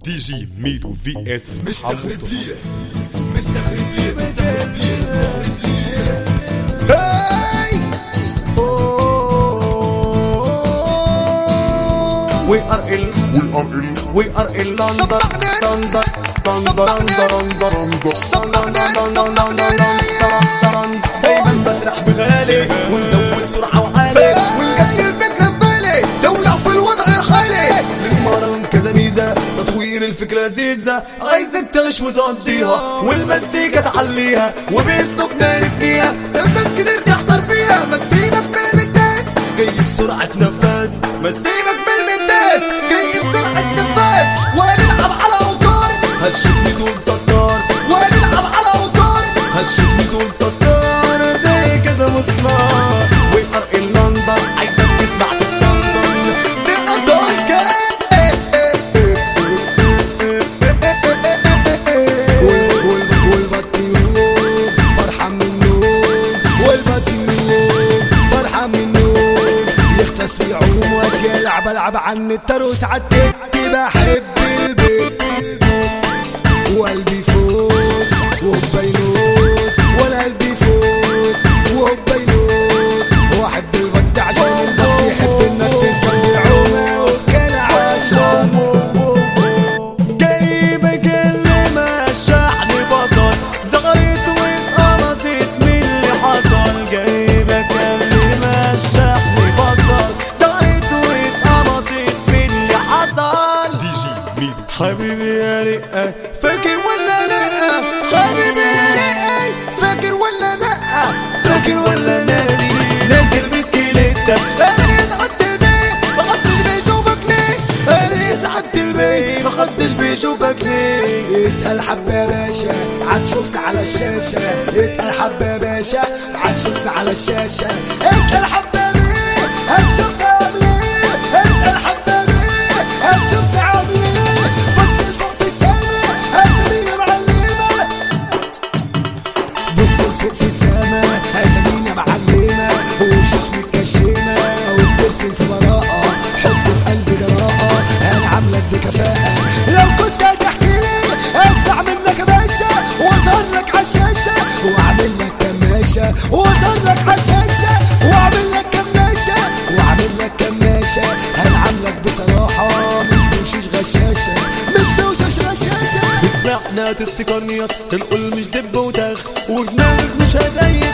دي جي ميدو في اس مستغرب ليه مستغرب ليه مستغرب ليه مستغرب ليه هاي We are ill London دايما بسرح بغالي ونزود سرعة وعالي ونقلل الفكرة ببالي دولة في الوضع الحالي للمرة كذا ميزة تطوير الفكرة لذيذة عايزك تعيش وتقضيها والمزيكا تعليها وباسلوبنا نبنيها الناس كتير تحضر فيها ما تسيبك بالمداس جاي بسرعة نفاس ما تسيبك بالمداس جاي بسرعة نفاس ونلعب على اوتار هتشوفني تقول ستار ونلعب على اوتار هتشوفني تقول ستار زي كذا مسمار We are in London عايزك تسمع تتصدر سقطار والبطيوب فرحة من النوم والبطيوب فرحة من النوم يختص في عوم وقت يلعب العب عن التروس عالتك بحب البيت وقلبي فوق وبينوت ولا قلبي فوق وبينوت واحب البط عشان البط يحب انك تنطلع عومه وكان عشان جاي بكلم الشحن بصل زغرت واتقمصت من اللي حصل جاي بكلم الشحن بصل زغرت واتقمصت من اللي حصل دي جي ميدو حبيبي يا رقة فاكر ولا لا حبيبي يا رقة فاكر ولا لا فاكر ولا ناسي نازل بسكيليتة انا سعدت البيت محدش بيشوفك ليه انا سعدت البيت محدش بيشوفك ليه اتقل حبة يا باشا هتشوفنا على الشاشة اتقل حبة يا باشا هتشوفنا على الشاشة اتقل حبة بيه هتشوفنا عامل ايه اتقل حبة بيه هتشوفنا عامل ايه بص لفوق في السما هزمينا معلمة بص لفوق في السما هزمينا معلمة وشوش متكشمة وبترسم في براءة حب في قلبي جراءة انا عاملك بكفاءة لو كنت هتحكي لي اسمع منك يا باشا واظهر لك عالشاشة واعمل لك كماشة واظهر لك عالشاشة واعمل لك كماشة واعمل لك كماشة هنعاملك بصراحة مش بوشوش غشاشة مش بوشوش غشاشة اسمعنا تستيقظ نياس القول مش دب وتاخ ودماغك مش هدايا